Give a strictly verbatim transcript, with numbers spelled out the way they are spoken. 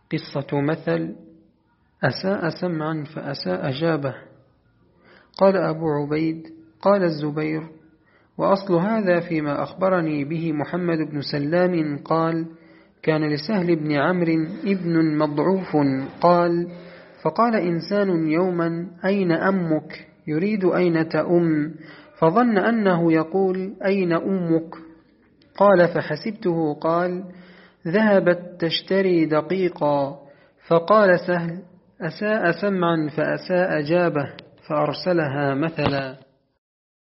قصة مثل أساء سمعا فأساء جابه. قال أبو عبيد قال الزبير: وأصل هذا فيما أخبرني به محمد بن سلام قال: كان لسهل بن عمرو ابن مضعوف قال: فقال إنسان يوما: أين أمك؟ يريد أين تأم، فظن أنه يقول: أين أمك؟ قال: فحسبته قال: ذهبت تشتري دقيقا. فقال سهل: أساء سمعا فأساء جابه، فأرسلها مثلا.